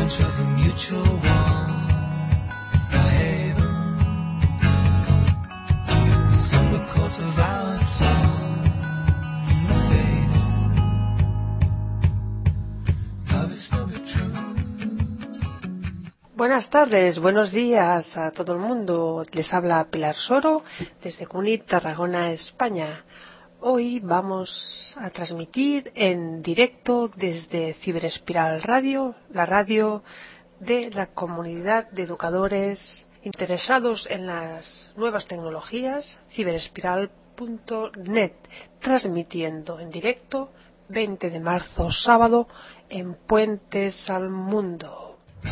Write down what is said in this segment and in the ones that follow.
Buenas tardes, buenos días a todo el mundo. Les habla Pilar Soro desde Cunit, Tarragona, España. Hoy vamos a transmitir en directo desde Ciberespiral Radio, la radio de la comunidad de educadores interesados en las nuevas tecnologías, ciberespiral.net, transmitiendo en directo 20 de marzo, sábado, en Puentes al Mundo.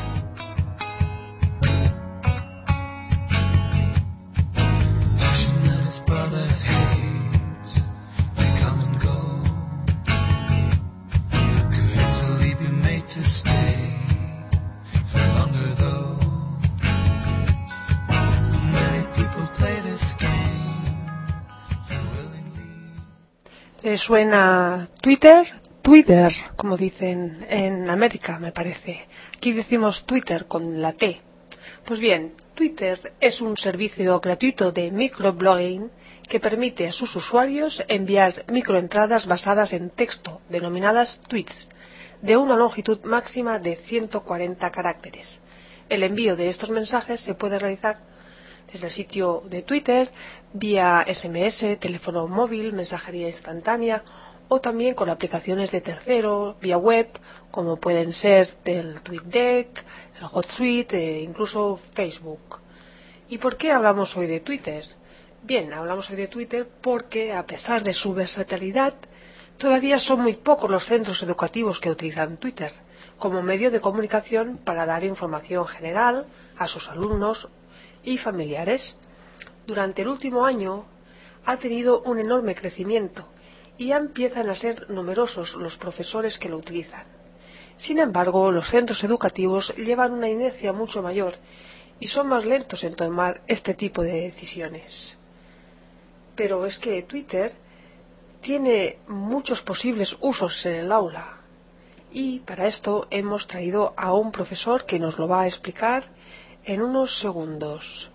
¿Les suena Twitter? Twitter, como dicen en América, me parece. Aquí decimos Twitter con la T. Pues bien, Twitter es un servicio gratuito de microblogging que permite a sus usuarios enviar microentradas basadas en texto, denominadas tweets, de una longitud máxima de 140 caracteres. El envío de estos mensajes se puede realizar desde el sitio de Twitter, vía SMS, teléfono móvil, mensajería instantánea o también con aplicaciones de tercero, vía web, como pueden ser el TweetDeck, el HotSuite e incluso Facebook. ¿Y por qué hablamos hoy de Twitter? Bien, hablamos hoy de Twitter porque, a pesar de su versatilidad, todavía son muy pocos los centros educativos que utilizan Twitter como medio de comunicación para dar información general a sus alumnos y familiares. Durante el último año ha tenido un enorme crecimiento y ya empiezan a ser numerosos los profesores que lo utilizan. Sin embargo, los centros educativos llevan una inercia mucho mayor y son más lentos en tomar este tipo de decisiones. Pero es que Twitter tiene muchos posibles usos en el aula y para esto hemos traído a un profesor que nos lo va a explicar en unos segundos.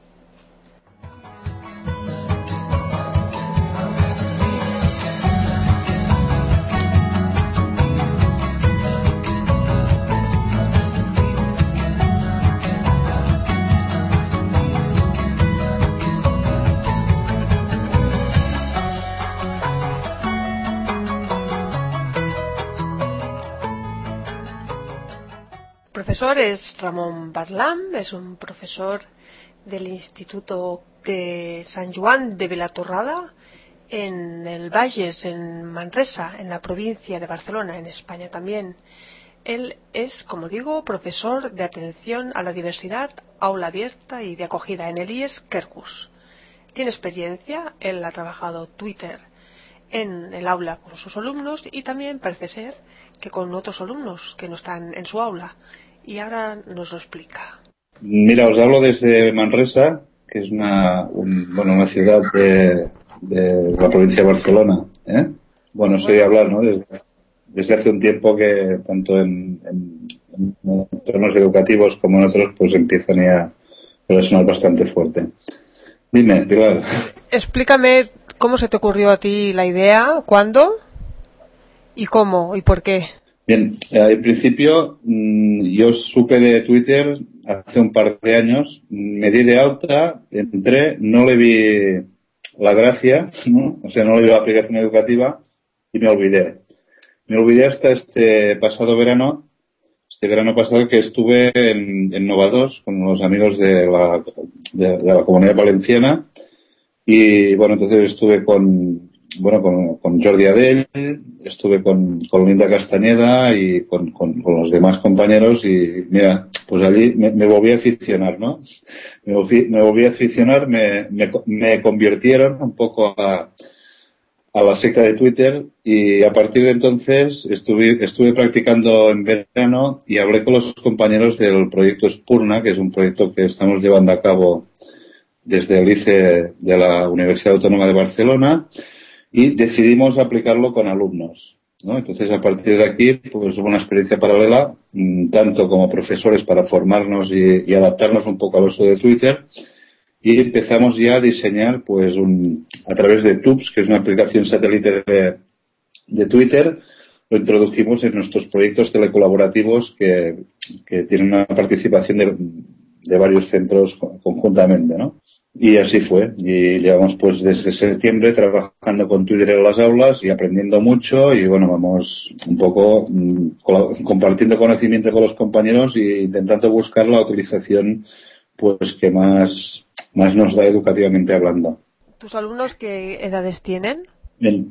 El profesor es Ramón Barlam, es un profesor del Instituto de Sant Joan de Vilatorrada en el Bages, en Manresa, en la provincia de Barcelona, en España también. Él es, como digo, profesor de atención a la diversidad, aula abierta y de acogida en el IES Quercus. Tiene experiencia, él ha trabajado Twitter en el aula con sus alumnos y también parece ser que con otros alumnos que no están en su aula. Y ahora nos lo explica. Mira, os hablo desde Manresa, que es una ciudad de la provincia de Barcelona. Bueno, soy hablar, ¿no? Desde hace un tiempo que tanto en entornos educativos como en otros, pues empiezan ya a sonar bastante fuerte. Dime, Pilar. Explícame cómo se te ocurrió a ti la idea, cuándo y cómo y por qué. Bien, en principio yo supe de Twitter hace un par de años, me di de alta, entré, no le vi la gracia, ¿no? O sea, no le vi la aplicación educativa y me olvidé. Me olvidé hasta este verano pasado que estuve en Nova 2 con los amigos de la Comunidad Valenciana y bueno, entonces estuve con Jordi Adell, estuve con Linda Castañeda y con los demás compañeros y mira, pues allí me volví a aficionar, ¿no? Me volví a aficionar, me convirtieron un poco a la secta de Twitter y a partir de entonces estuve practicando en verano y hablé con los compañeros del proyecto Spurna, que es un proyecto que estamos llevando a cabo desde el ICE de la Universidad Autónoma de Barcelona y decidimos aplicarlo con alumnos. ¿no? Entonces, a partir de aquí, pues hubo una experiencia paralela, tanto como profesores para formarnos y adaptarnos un poco al uso de Twitter, y empezamos ya a diseñar, pues, a través de Tubes, que es una aplicación satélite de Twitter, lo introdujimos en nuestros proyectos telecolaborativos que tienen una participación de varios centros conjuntamente, ¿no? Y así fue. Y llevamos pues desde septiembre trabajando con Twitter en las aulas y aprendiendo mucho y bueno, vamos un poco compartiendo conocimiento con los compañeros e intentando buscar la utilización pues que más nos da educativamente hablando. ¿Tus alumnos qué edades tienen? Bien,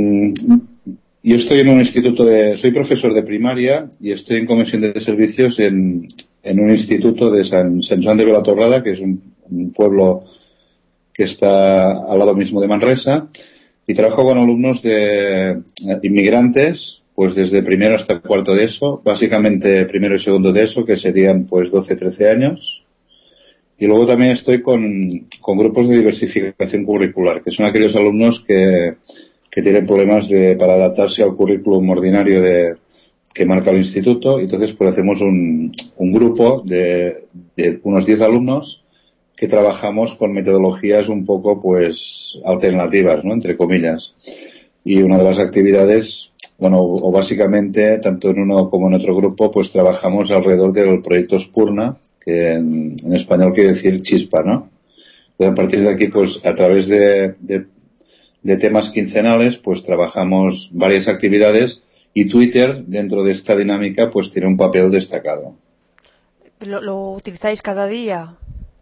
yo estoy en un instituto soy profesor de primaria y estoy en comisión de servicios en un instituto de San Joan de Vilatorrada, que es un pueblo que está al lado mismo de Manresa, y trabajo con alumnos de inmigrantes, pues desde primero hasta cuarto de ESO, básicamente primero y segundo de ESO, que serían pues 12, 13 años. Y luego también estoy con grupos de diversificación curricular, que son aquellos alumnos que tienen problemas para adaptarse al currículum ordinario que marca el instituto. Y entonces pues hacemos un grupo de unos 10 alumnos que trabajamos con metodologías un poco pues alternativas, ¿no? Entre comillas. Y una de las actividades, bueno, o básicamente, tanto en uno como en otro grupo, pues trabajamos alrededor del proyecto Spurna, que en español quiere decir chispa, ¿no? Entonces, a partir de aquí, pues a través de temas quincenales, pues trabajamos varias actividades y Twitter, dentro de esta dinámica, pues tiene un papel destacado. ¿Lo utilizáis cada día?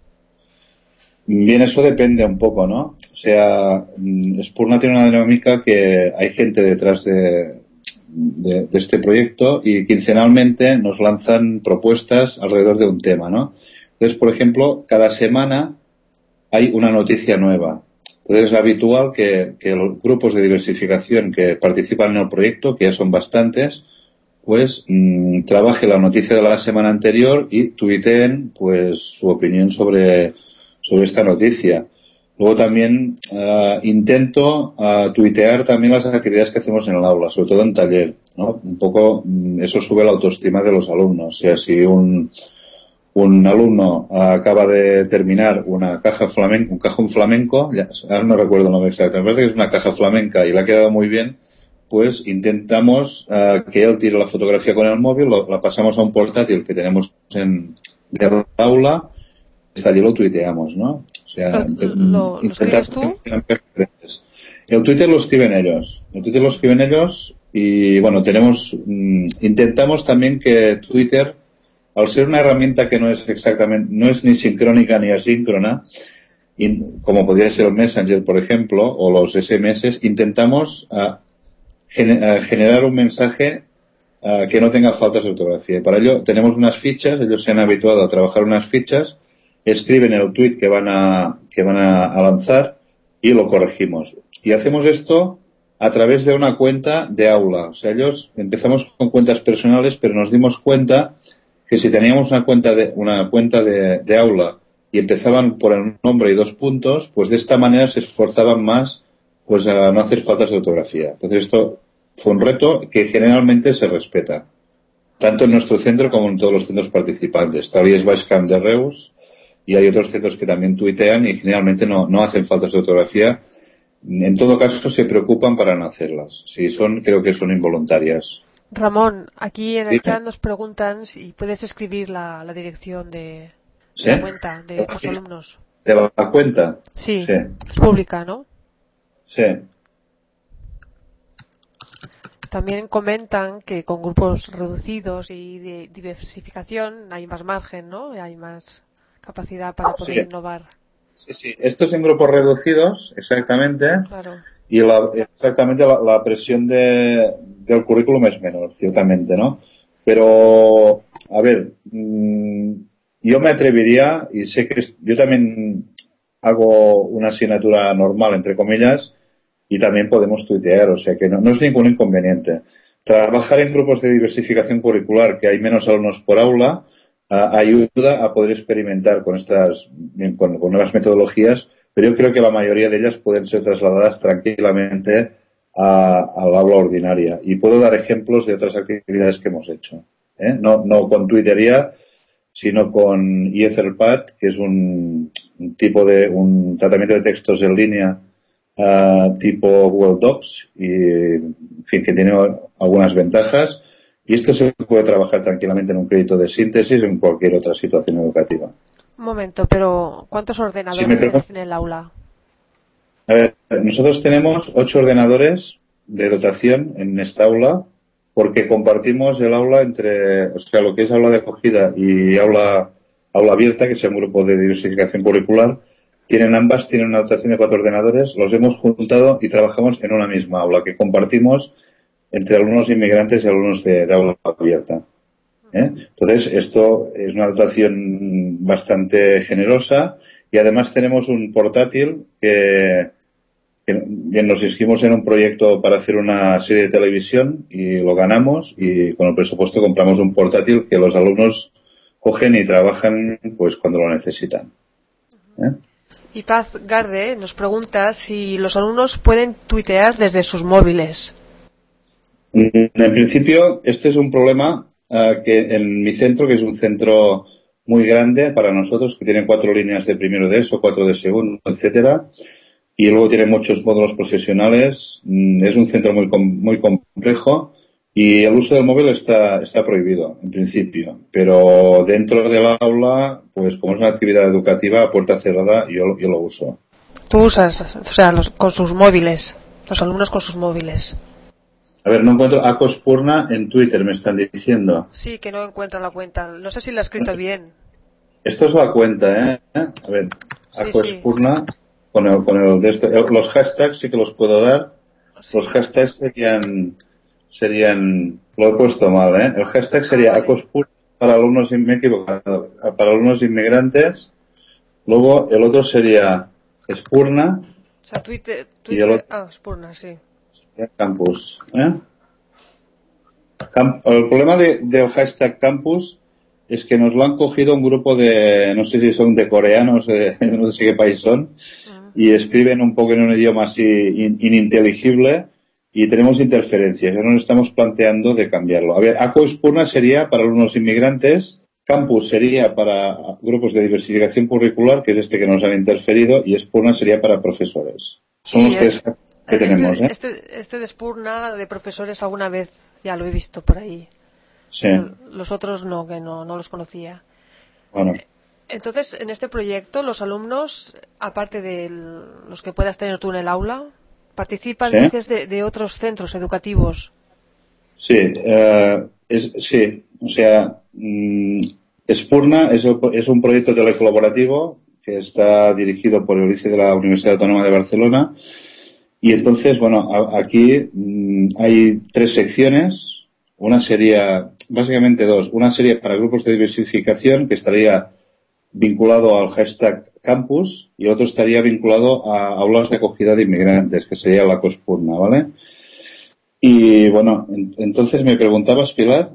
Bien, eso depende un poco, ¿no? O sea, Spurna tiene una dinámica que hay gente detrás de este proyecto y quincenalmente nos lanzan propuestas alrededor de un tema, ¿no? Entonces, por ejemplo, cada semana hay una noticia nueva. Entonces es habitual que los grupos de diversificación que participan en el proyecto, que ya son bastantes, pues trabaje la noticia de la semana anterior y tuiteen pues su opinión sobre esta noticia. Luego también intento tuitear también las actividades que hacemos en el aula, sobre todo en taller, ¿no? Un poco eso sube la autoestima de los alumnos. O sea, si un alumno acaba de terminar un cajón flamenco, ahora no recuerdo el nombre exacto, me parece que es una caja flamenca y le ha quedado muy bien, pues intentamos que él tire la fotografía con el móvil, la pasamos a un portátil que tenemos del aula, hasta allí lo tuiteamos, ¿no? O sea, ¿Lo escribes tú? El Twitter lo escriben ellos y bueno, intentamos también que Twitter, al ser una herramienta que no es ni sincrónica ni asíncrona, como podría ser el Messenger, por ejemplo, o los SMS, intentamos generar un mensaje que no tenga faltas de ortografía. Y para ello tenemos unas fichas, ellos se han habituado a trabajar unas fichas, escriben el tweet que van a lanzar y lo corregimos. Y hacemos esto a través de una cuenta de aula. O sea, empezamos con cuentas personales, pero nos dimos cuenta que si teníamos una cuenta de aula y empezaban por el nombre y 2 puntos, pues de esta manera se esforzaban más pues a no hacer faltas de ortografía. Entonces esto fue un reto que generalmente se respeta, tanto en nuestro centro como en todos los centros participantes. Está el Basecamp de Reus y hay otros centros que también tuitean y generalmente no hacen faltas de ortografía. En todo caso se preocupan para no hacerlas. Si creo que son involuntarias. Ramón, aquí en el chat nos preguntan si puedes escribir la dirección de la cuenta de tus alumnos. ¿De la cuenta? Sí, es pública, ¿no? Sí. También comentan que con grupos reducidos y de diversificación hay más margen, ¿no? Hay más capacidad para poder innovar. Sí. Esto es en grupos reducidos, exactamente. Claro. Y exactamente la presión del currículum es menor, ciertamente, ¿no? Pero, a ver, yo me atrevería, y sé que yo también hago una asignatura normal, entre comillas, y también podemos tuitear, o sea que no es ningún inconveniente. Trabajar en grupos de diversificación curricular, que hay menos alumnos por aula, ayuda a poder experimentar con nuevas metodologías, pero yo creo que la mayoría de ellas pueden ser trasladadas tranquilamente al aula ordinaria. Y puedo dar ejemplos de otras actividades que hemos hecho. No con Twittería, sino con Etherpad, que es un tratamiento de textos en línea tipo Google Docs, y en fin, que tiene algunas ventajas. Y esto se puede trabajar tranquilamente en un crédito de síntesis en cualquier otra situación educativa. Un momento, pero ¿cuántos ordenadores tienes en el aula? A ver, nosotros tenemos 8 ordenadores de dotación en esta aula, porque compartimos el aula entre, o sea, lo que es aula de acogida y aula abierta, que es un grupo de diversificación curricular. Ambas tienen una dotación de 4 ordenadores, los hemos juntado y trabajamos en una misma aula que compartimos entre alumnos inmigrantes y alumnos de aula abierta. Entonces, esto es una dotación bastante generosa, y además tenemos un portátil que nos inscribimos en un proyecto para hacer una serie de televisión y lo ganamos, y con el presupuesto compramos un portátil que los alumnos cogen y trabajan pues cuando lo necesitan. Y Paz Garde nos pregunta si los alumnos pueden tuitear desde sus móviles. En principio, este es un problema que en mi centro, que es un centro muy grande para nosotros, que tiene 4 líneas de primero de ESO, 4 de segundo, etcétera, y luego tiene muchos módulos profesionales. Es un centro muy complejo, y el uso del móvil está prohibido en principio, pero dentro del aula, pues como es una actividad educativa a puerta cerrada, yo lo uso. Tú usas, o sea, con sus móviles, los alumnos con sus móviles. A ver, no encuentro Acospurna en Twitter, me están diciendo. Sí, que no encuentra la cuenta. No sé si la ha escrito bien. Esto es la cuenta, A ver, Acospurna, sí. Con el de esto. Los hashtags sí que los puedo dar. Sí. Los hashtags serían, lo he puesto mal, El hashtag sería Acospurna para alumnos, me he equivocado, para alumnos inmigrantes. Luego el otro sería Spurna. O sea, Twitter, Spurna, sí. Campus. El problema del hashtag campus es que nos lo han cogido un grupo de, no sé si son de coreanos, no sé qué país son, y escriben un poco en un idioma así ininteligible, y tenemos interferencias. Ya nos estamos planteando de cambiarlo. A ver, Acospurna sería para alumnos inmigrantes, Campus sería para grupos de diversificación curricular, que es este que nos han interferido, y Spurna sería para profesores. Son los tres que tenemos, Este de Spurna de profesores alguna vez ya lo he visto por ahí. Sí. Los otros no, que no los conocía. Bueno. Entonces, en este proyecto, los alumnos, aparte de los que puedas tener tú en el aula, participan, dices, de otros centros educativos. Sí, sí. O sea, Spurna es un proyecto telecolaborativo que está dirigido por el ICE de la Universidad Autónoma de Barcelona. Y entonces, bueno, aquí hay 3 secciones. Una sería, básicamente 2. Una sería para grupos de diversificación, que estaría vinculado al hashtag campus, y otro estaría vinculado a aulas de acogida de inmigrantes, que sería la Acospurna, ¿vale? Y bueno, entonces me preguntabas, Pilar.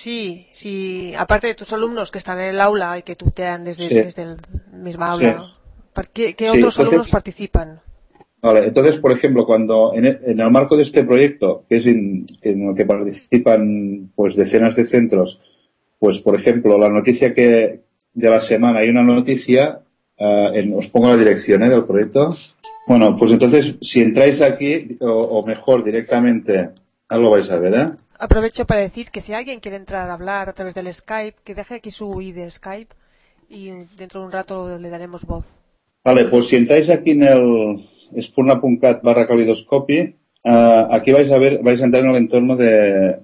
Sí, aparte de tus alumnos que están en el aula y que tutean desde el mismo aula, ¿qué otros alumnos participan? Vale, entonces, por ejemplo, cuando en el marco de este proyecto, que es en el que participan pues decenas de centros, pues por ejemplo, la noticia de la semana, hay una noticia, os pongo la dirección del proyecto. Bueno, pues entonces, si entráis aquí, o mejor directamente, lo vais a ver, Aprovecho para decir que si alguien quiere entrar a hablar a través del Skype, que deje aquí su ID de Skype y dentro de un rato le daremos voz. Vale, pues si entráis aquí en el spurna.cat/calidoscopy, aquí vais a entrar en el entorno de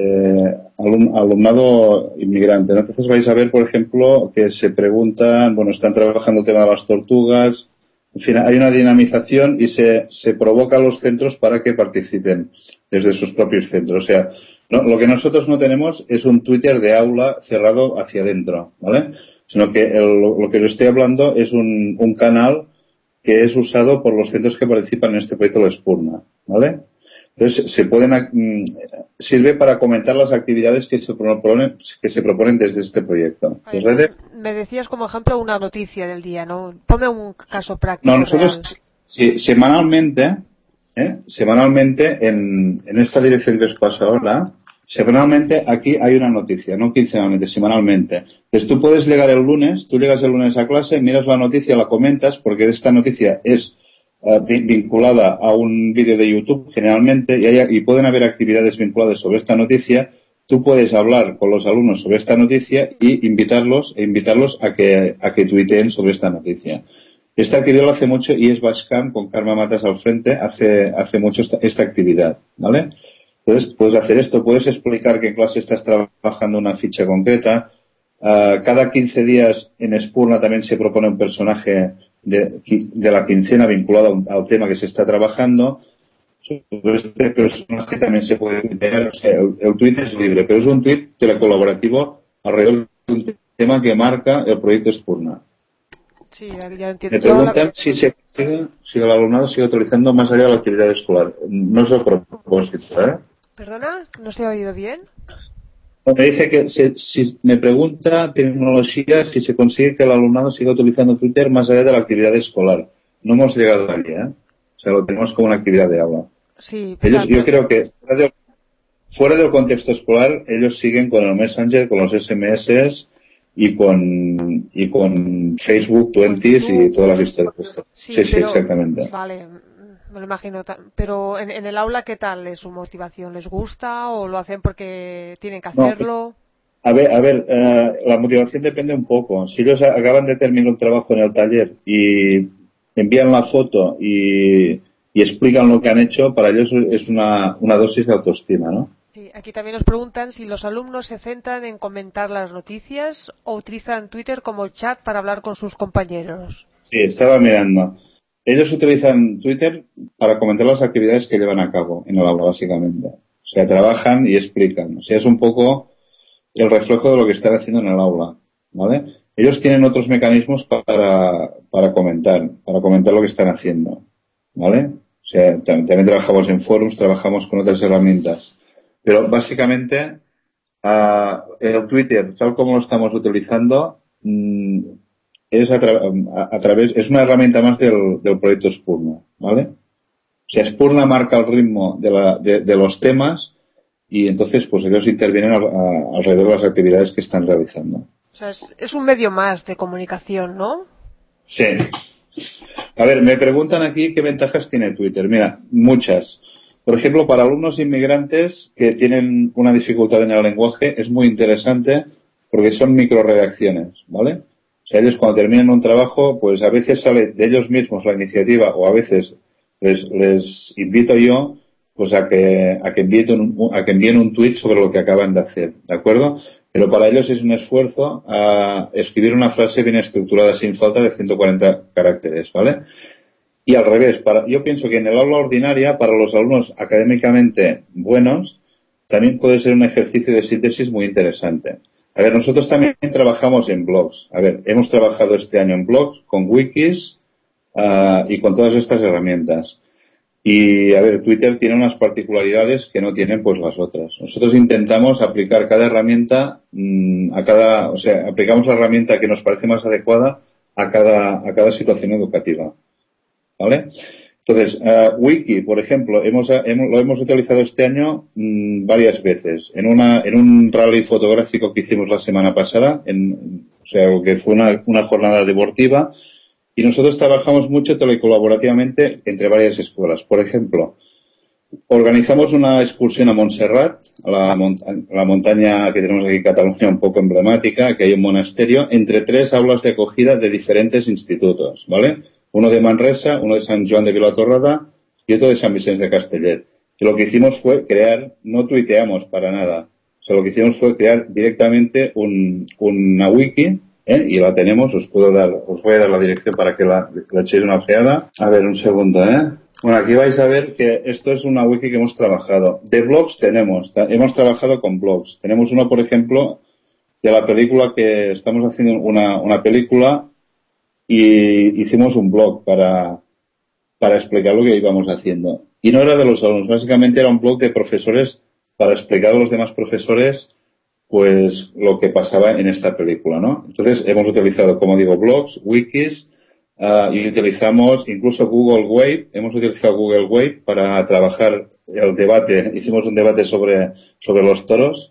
alumnado inmigrante, ¿no? Entonces vais a ver, por ejemplo, que se preguntan, bueno, están trabajando el tema de las tortugas, en fin, hay una dinamización y se provoca a los centros para que participen desde sus propios centros. O sea, lo que nosotros no tenemos es un Twitter de aula cerrado hacia adentro, ¿vale? Sino que lo que os estoy hablando es un canal que es usado por los centros que participan en este proyecto de Spurna, ¿vale? Entonces, sirve para comentar las actividades que se proponen desde este proyecto. Me decías como ejemplo una noticia del día, ¿no? Ponme un caso práctico. No, nosotros semanalmente semanalmente en esta dirección que os paso ahora, semanalmente aquí hay una noticia, no quincenalmente, semanalmente. Entonces tú puedes llegar el lunes, tú llegas el lunes a clase, miras la noticia, la comentas, porque esta noticia es vinculada a un vídeo de YouTube generalmente y pueden haber actividades vinculadas sobre esta noticia. Tú puedes hablar con los alumnos sobre esta noticia y invitarlos a que tuiteen sobre esta noticia. Esta actividad lo hace mucho y es Basecamp con Karma Matas al frente, hace mucho esta actividad, ¿vale? Entonces, puedes hacer esto, puedes explicar que en clase estás trabajando una ficha concreta. Cada 15 días en Spurna también se propone un personaje de la quincena vinculado al tema que se está trabajando. Sobre este personaje también se puede tuitear, o sea, el tuit es libre, pero es un tuit telecolaborativo alrededor de un tema que marca el proyecto Spurna. Sí, ya entiendo. Me preguntan si el alumnado sigue utilizando más allá de la actividad escolar. No es el propósito, ¿eh? ¿Perdona? ¿No se ha oído bien? Me dice que si me pregunta tecnología si se consigue que el alumnado siga utilizando Twitter más allá de la actividad escolar. No hemos llegado allí, ¿eh? O sea, lo tenemos como una actividad de aula. Sí, Yo creo que fuera del contexto escolar, ellos siguen con el Messenger, con los SMS y con Facebook, Twenties y todas las historias. Sí, exactamente. Vale, me lo imagino. Pero en el aula, ¿qué tal es su motivación? ¿Les gusta o lo hacen porque tienen que hacerlo? A ver, la motivación depende un poco. Si ellos acaban de terminar un trabajo en el taller y envían la foto y explican lo que han hecho, para ellos es una dosis de autoestima, ¿no? Sí, aquí también nos preguntan si los alumnos se centran en comentar las noticias o utilizan Twitter como chat para hablar con sus compañeros. Sí, estaba mirando. Ellos utilizan Twitter para comentar las actividades que llevan a cabo en el aula, básicamente. O sea, trabajan y explican. O sea, es un poco el reflejo de lo que están haciendo en el aula, ¿vale? Ellos tienen otros mecanismos para comentar lo que están haciendo, ¿vale? O sea, también trabajamos en forums, trabajamos con otras herramientas. Pero básicamente, el Twitter, tal como lo estamos utilizando, es es una herramienta más del proyecto Spurna, ¿vale? O sea, Spurna marca el ritmo de los temas y entonces pues ellos intervienen alrededor de las actividades que están realizando. O sea, es un medio más de comunicación, ¿no? Sí. A ver, me preguntan aquí qué ventajas tiene Twitter. Mira, muchas. Por ejemplo, para alumnos inmigrantes que tienen una dificultad en el lenguaje es muy interesante porque son microredacciones, ¿vale? O sea, ellos cuando terminan un trabajo, pues a veces sale de ellos mismos la iniciativa o a veces les invito yo pues a que envíen un tweet sobre lo que acaban de hacer, ¿de acuerdo? Pero para ellos es un esfuerzo a escribir una frase bien estructurada sin falta de 140 caracteres, ¿vale? Y al revés, yo pienso que en el aula ordinaria, para los alumnos académicamente buenos, también puede ser un ejercicio de síntesis muy interesante. A ver, nosotros también trabajamos en blogs. A ver, hemos trabajado este año en blogs, con wikis y con todas estas herramientas. Y, a ver, Twitter tiene unas particularidades que no tienen pues las otras. Nosotros intentamos aplicar cada herramienta aplicamos la herramienta que nos parece más adecuada a cada situación educativa. ¿Vale? Entonces, Wiki, por ejemplo, lo hemos utilizado este año varias veces. En un rally fotográfico que hicimos la semana pasada, que fue una jornada deportiva, y nosotros trabajamos mucho telecolaborativamente entre varias escuelas. Por ejemplo, organizamos una excursión a Montserrat, a la montaña que tenemos aquí en Cataluña, un poco emblemática, que hay un monasterio, entre 3 aulas de acogida de diferentes institutos, ¿vale? Uno de Manresa, uno de San Joan de Vilatorrada y otro de San Vicente de Castellet. Y lo que hicimos fue no tuiteamos para nada. O sea, lo que hicimos fue crear directamente una wiki, y la tenemos, os voy a dar la dirección para que la echéis una ojeada. A ver, un segundo, Bueno, aquí vais a ver que esto es una wiki que hemos trabajado. De blogs hemos trabajado con blogs. Tenemos uno, por ejemplo, de la película que estamos haciendo una película y hicimos un blog para explicar lo que íbamos haciendo. Y no era de los alumnos, básicamente era un blog de profesores para explicar a los demás profesores pues lo que pasaba en esta película, ¿no? Entonces hemos utilizado, como digo, blogs, wikis, y utilizamos incluso Google Wave, hemos utilizado Google Wave para trabajar el debate, hicimos un debate sobre los toros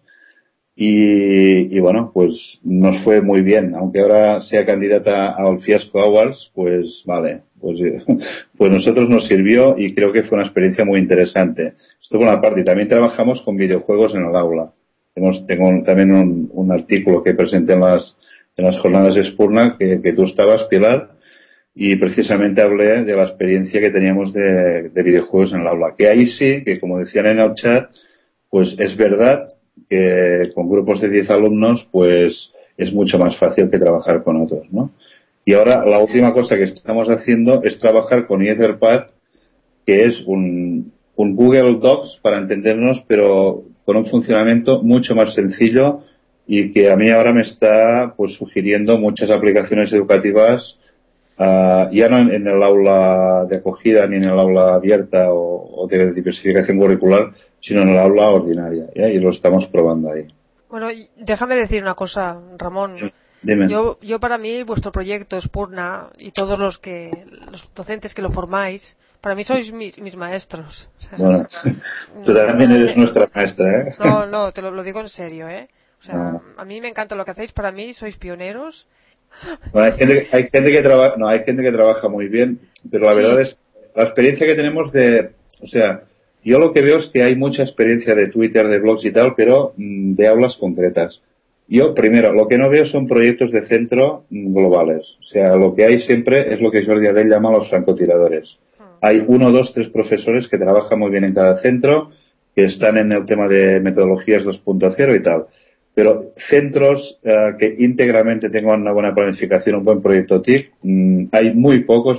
y bueno, pues nos fue muy bien, aunque ahora sea candidata al Fiasco Awards, pues vale, pues nosotros nos sirvió y creo que fue una experiencia muy interesante. Esto por una parte, y también trabajamos con videojuegos en el aula. Tengo también un artículo que presenté en las jornadas de Spurna que tú estabas, Pilar, y precisamente hablé de la experiencia que teníamos de videojuegos en el aula. Que ahí sí, que como decían en el chat, pues es verdad que con grupos de 10 alumnos, pues es mucho más fácil que trabajar con otros, ¿no? Y ahora la última cosa que estamos haciendo es trabajar con Etherpad, que es un Google Docs para entendernos, pero con un funcionamiento mucho más sencillo y que a mí ahora me está pues sugiriendo muchas aplicaciones educativas, ya no en el aula de acogida ni en el aula abierta o de diversificación curricular, sino en el aula ordinaria, ¿ya? Y lo estamos probando ahí. Bueno, déjame decir una cosa, Ramón. Dime. Yo para mí vuestro proyecto Spurna y todos los docentes que lo formáis, para mí sois mis maestros. O sea, bueno, tú también eres nuestra maestra, ¿eh? No, te lo digo en serio, ¿eh? O sea, a mí me encanta lo que hacéis, para mí sois pioneros. Bueno, hay gente que trabaja muy bien, pero la verdad es la experiencia que tenemos o sea, yo lo que veo es que hay mucha experiencia de Twitter, de blogs y tal, pero de aulas concretas. Yo, primero, lo que no veo son proyectos de centro globales. O sea, lo que hay siempre es lo que Jordi Adell llama los francotiradores. Hay 1, 2, 3 profesores que trabajan muy bien en cada centro, que están en el tema de metodologías 2.0 y tal. Pero centros que íntegramente tengan una buena planificación, un buen proyecto TIC, hay muy pocos.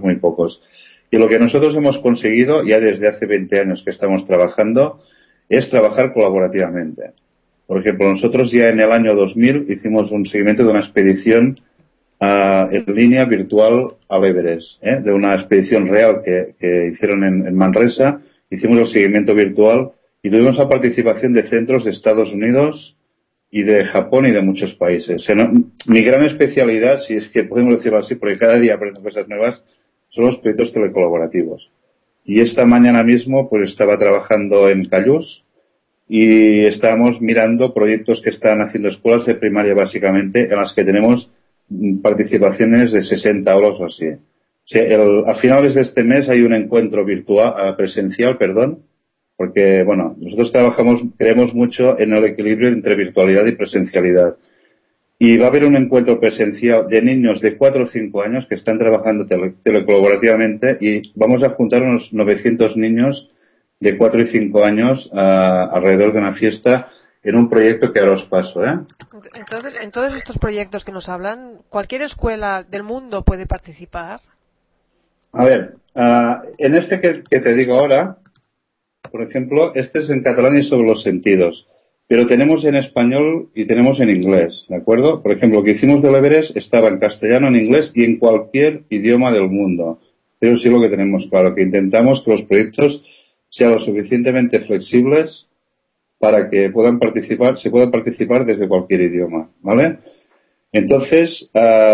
Y lo que nosotros hemos conseguido, ya desde hace 20 años que estamos trabajando, es trabajar colaborativamente. Por ejemplo, nosotros ya en el año 2000 hicimos un seguimiento de una expedición en línea virtual al Everest, de una expedición real que hicieron en Manresa. Hicimos el seguimiento virtual y tuvimos la participación de centros de Estados Unidos y de Japón y de muchos países. O sea, mi gran especialidad, si es que podemos decirlo así, porque cada día aprendo cosas nuevas, son los proyectos telecolaborativos. Y esta mañana mismo pues estaba trabajando en Callús y estábamos mirando proyectos que están haciendo escuelas de primaria básicamente, en las que tenemos participaciones de 60 aulas o así. O sea, a finales de este mes hay un encuentro presencial, porque, bueno, nosotros creemos mucho en el equilibrio entre virtualidad y presencialidad. Y va a haber un encuentro presencial de niños de 4 o 5 años que están trabajando telecolaborativamente y vamos a juntar unos 900 niños de 4 y 5 años alrededor de una fiesta en un proyecto que ahora os paso, ¿eh? Entonces, en todos estos proyectos que nos hablan, ¿cualquier escuela del mundo puede participar? A ver, en este que te digo ahora, por ejemplo, este es en catalán y sobre los sentidos, pero tenemos en español y tenemos en inglés, ¿de acuerdo? Por ejemplo, lo que hicimos del Everest estaba en castellano, en inglés y en cualquier idioma del mundo. Pero sí lo que tenemos claro, que intentamos que los proyectos sean lo suficientemente flexibles para que se puedan participar desde cualquier idioma, ¿vale? Entonces,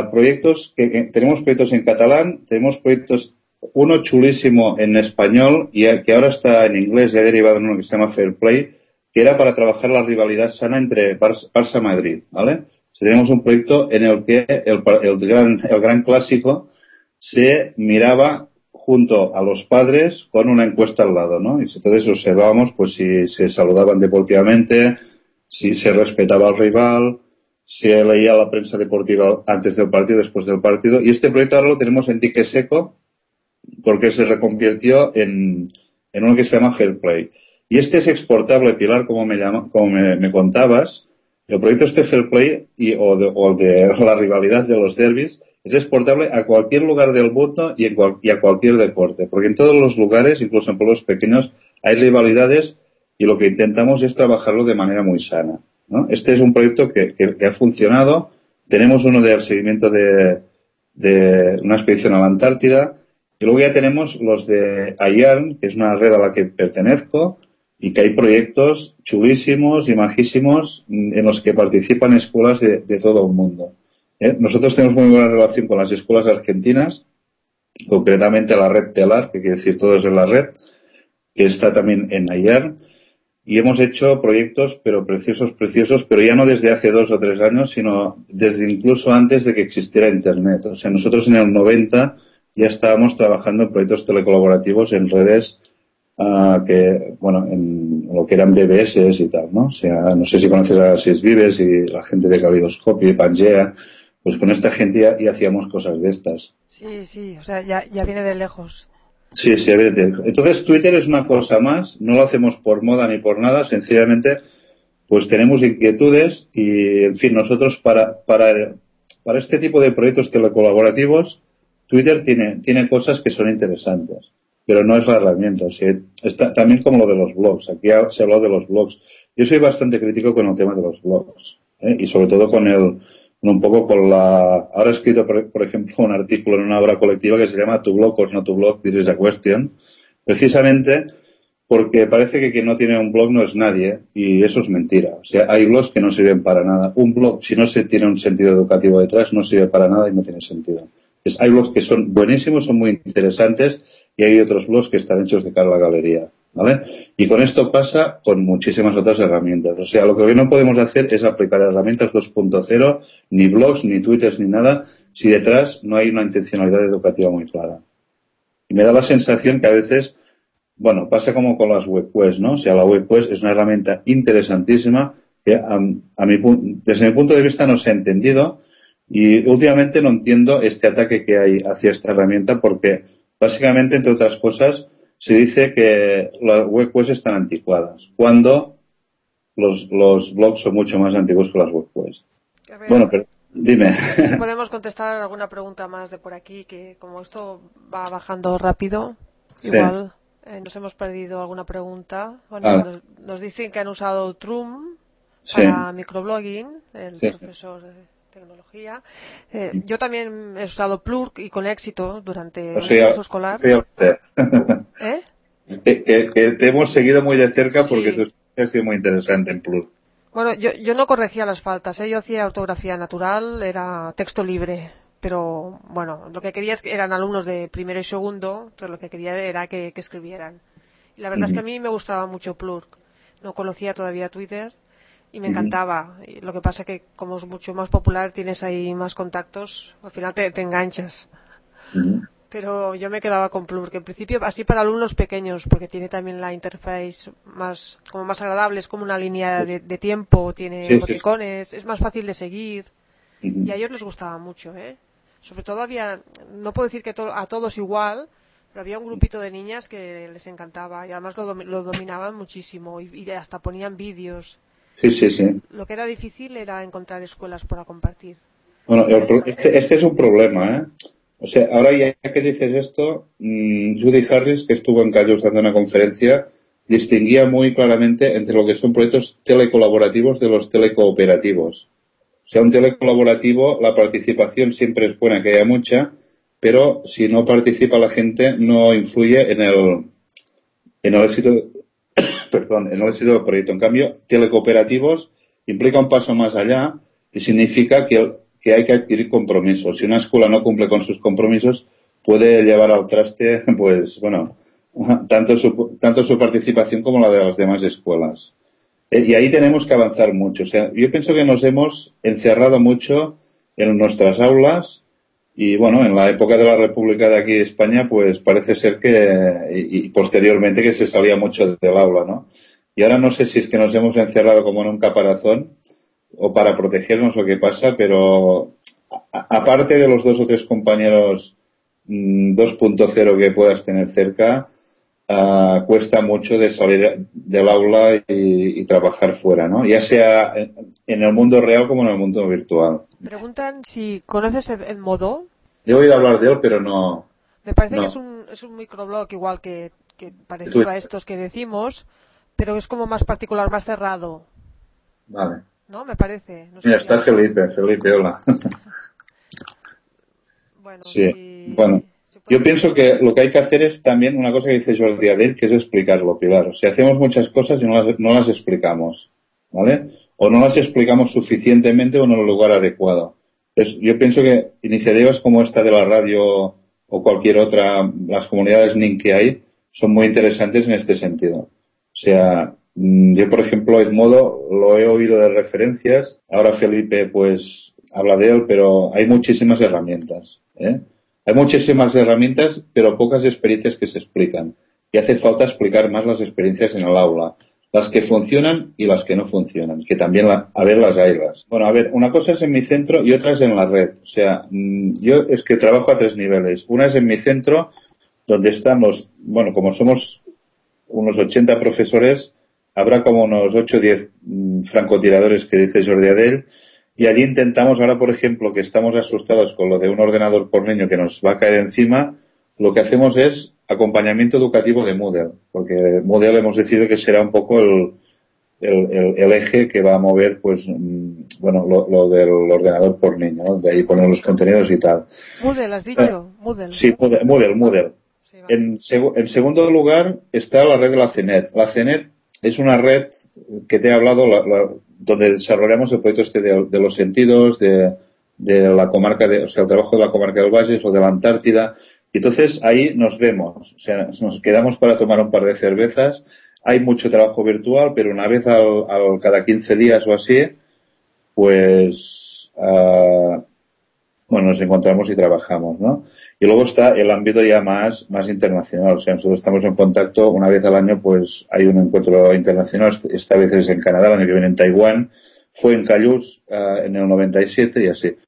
tenemos proyectos en catalán, tenemos proyectos, uno chulísimo en español y que ahora está en inglés y ha derivado en uno que se llama Fair Play, que era para trabajar la rivalidad sana entre Barça y Madrid, ¿vale? Tenemos un proyecto en el que el gran clásico se miraba junto a los padres con una encuesta al lado, ¿no? Y entonces observábamos pues si se saludaban deportivamente, si se respetaba al rival, si leía la prensa deportiva antes del partido, después del partido. Y este proyecto ahora lo tenemos en dique seco porque se reconvirtió en uno que se llama Fair Play. Y este es exportable, Pilar, como me contabas. El proyecto Fair Play o de la rivalidad de los derbis es exportable a cualquier lugar del mundo y a cualquier deporte, porque en todos los lugares, incluso en pueblos pequeños, hay rivalidades y lo que intentamos es trabajarlo de manera muy sana, ¿no? Este es un proyecto que ha funcionado. Tenemos uno del seguimiento de una expedición a la Antártida y luego ya tenemos los de IARN, que es una red a la que pertenezco y que hay proyectos chulísimos y majísimos en los que participan escuelas de todo el mundo. Nosotros tenemos muy buena relación con las escuelas argentinas, concretamente la red TELAR, que quiere decir todos en la red, que está también en Nayar, y hemos hecho proyectos, pero preciosos, pero ya no desde hace 2 o 3 años, sino desde incluso antes de que existiera Internet. O sea, nosotros en el 90 ya estábamos trabajando en proyectos telecolaborativos en redes en lo que eran BBS y tal, ¿no? O sea, no sé si conoces a Seis Vives y la gente de Calidoscopio y Pangea, pues con esta gente ya hacíamos cosas de estas. Sí, o sea, ya viene de lejos. Sí, evidente. Entonces Twitter es una cosa más, no lo hacemos por moda ni por nada, sencillamente pues tenemos inquietudes y, en fin, nosotros para este tipo de proyectos telecolaborativos, Twitter tiene cosas que son interesantes, pero no es la herramienta. O sea, está también como lo de los blogs. Aquí se ha hablado de los blogs. Yo soy bastante crítico con el tema de los blogs, y sobre todo ahora he escrito, por ejemplo, un artículo en una obra colectiva que se llama Tu blog or not to blog, this is a question, precisamente porque parece que quien no tiene un blog no es nadie, y eso es mentira. O sea, hay blogs que no sirven para nada. Un blog, si no se tiene un sentido educativo detrás, no sirve para nada y no tiene sentido. Hay blogs que son buenísimos, son muy interesantes, y hay otros blogs que están hechos de cara a la galería, ¿vale? Y con esto pasa con muchísimas otras herramientas. O sea, lo que hoy no podemos hacer es aplicar herramientas 2.0, ni blogs, ni twitters, ni nada, si detrás no hay una intencionalidad educativa muy clara. Y me da la sensación que a veces, pasa como con las webquests, ¿no? O sea, la webquest es una herramienta interesantísima que desde mi punto de vista no se ha entendido, y últimamente no entiendo este ataque que hay hacia esta herramienta, porque básicamente, entre otras cosas, se dice que las webquests están anticuadas, cuando los blogs son mucho más antiguos que las webquests. Bueno, pero dime. Podemos contestar alguna pregunta más de por aquí, que como esto va bajando rápido, igual nos hemos perdido alguna pregunta. Bueno, nos dicen que han usado Trum para microblogging, el profesor de tecnología. Yo también he usado Plurk, y con éxito durante el curso escolar. Que te hemos seguido muy de cerca porque tu experiencia ha sido muy interesante en Plurk. Bueno, yo no corregía las faltas, yo hacía ortografía natural, era texto libre, pero bueno, lo que quería eran alumnos de primero y segundo, entonces lo que quería era que escribieran. Y la verdad es que a mí me gustaba mucho Plurk, no conocía todavía Twitter y me encantaba. Y lo que pasa es que como es mucho más popular, tienes ahí más contactos, al final te enganchas. Pero yo me quedaba con Plurk, en principio así para alumnos pequeños, porque tiene también la interface más agradable, es como una línea de tiempo, tiene emoticones, es más fácil de seguir, y a ellos les gustaba mucho, Sobre todo no puedo decir que a todos igual, pero había un grupito de niñas que les encantaba, y además lo dominaban muchísimo, y hasta ponían vídeos. Sí. Lo que era difícil era encontrar escuelas para compartir. Bueno, este es un problema, O sea, ahora ya que dices esto, Judy Harris, que estuvo en Callus dando una conferencia, distinguía muy claramente entre lo que son proyectos telecolaborativos de los telecooperativos. O sea, un telecolaborativo, la participación siempre es buena, que haya mucha, pero si no participa la gente, no influye en el éxito, en el éxito del proyecto. En cambio, telecooperativos implica un paso más allá y significa que hay que adquirir compromisos. Si una escuela no cumple con sus compromisos, puede llevar al traste, tanto su participación como la de las demás escuelas. Y ahí tenemos que avanzar mucho. O sea, yo pienso que nos hemos encerrado mucho en nuestras aulas, y en la época de la República de aquí de España, pues parece ser y posteriormente que se salía mucho del aula, ¿no? Y ahora no sé si es que nos hemos encerrado como en un caparazón, o para protegernos, lo que pasa, pero aparte de los 2 o 3 compañeros 2.0 que puedas tener cerca, cuesta mucho de salir del aula y trabajar fuera, ¿no? Ya sea en el mundo real como en el mundo virtual. Preguntan si conoces el Modo. He oído hablar de él, pero no. Me parece que es un microblog igual que parecido a estos que decimos, pero es como más particular, más cerrado. Vale. ¿No? Me parece. No sé. Mira, está Felipe, hola. Yo pienso que lo que hay que hacer es también una cosa que dice Jordi Adell, que es explicarlo, Pilar. O sea, hacemos muchas cosas y no las explicamos, ¿vale? O no las explicamos suficientemente o en el lugar adecuado. Yo pienso que iniciativas como esta de la radio o cualquier otra, las comunidades NIN que hay, son muy interesantes en este sentido. O sea, yo por ejemplo Edmodo lo he oído de referencias, ahora Felipe pues habla de él, pero hay muchísimas herramientas, ¿eh? Hay muchísimas herramientas, pero pocas experiencias que se explican. Y hace falta explicar más las experiencias en el aula. Las que funcionan y las que no funcionan, que también a ver las haylas. Bueno, a ver, una cosa es en mi centro y otra es en la red. O sea, yo es que trabajo a 3 niveles. Una es en mi centro, donde estamos, bueno, como somos unos 80 profesores, habrá como unos 8 o 10 francotiradores que dice Jordi Adell, y allí intentamos, ahora por ejemplo, que estamos asustados con lo de un ordenador por niño que nos va a caer encima, lo que hacemos es acompañamiento educativo de Moodle, porque Moodle hemos decidido que será un poco el eje que va a mover, pues, bueno, lo del ordenador por niño, ¿no? De ahí poner los contenidos y tal. Moodle, has dicho, Moodle. Sí, Moodle. Sí, En segundo lugar está la red de la CENET. La CENET es una red que te he hablado, donde desarrollamos el proyecto este de los sentidos, de la comarca, o sea, el trabajo de la comarca del Valles o de la Antártida. Y entonces ahí nos vemos, o sea, nos quedamos para tomar un par de cervezas. Hay mucho trabajo virtual, pero una vez cada 15 días o así, pues, bueno, nos encontramos y trabajamos, ¿no? Y luego está el ámbito ya más internacional. O sea, nosotros estamos en contacto una vez al año, pues hay un encuentro internacional. Esta vez es en Canadá, el año que viene en Taiwán. Fue en Cayús en el 97 y así.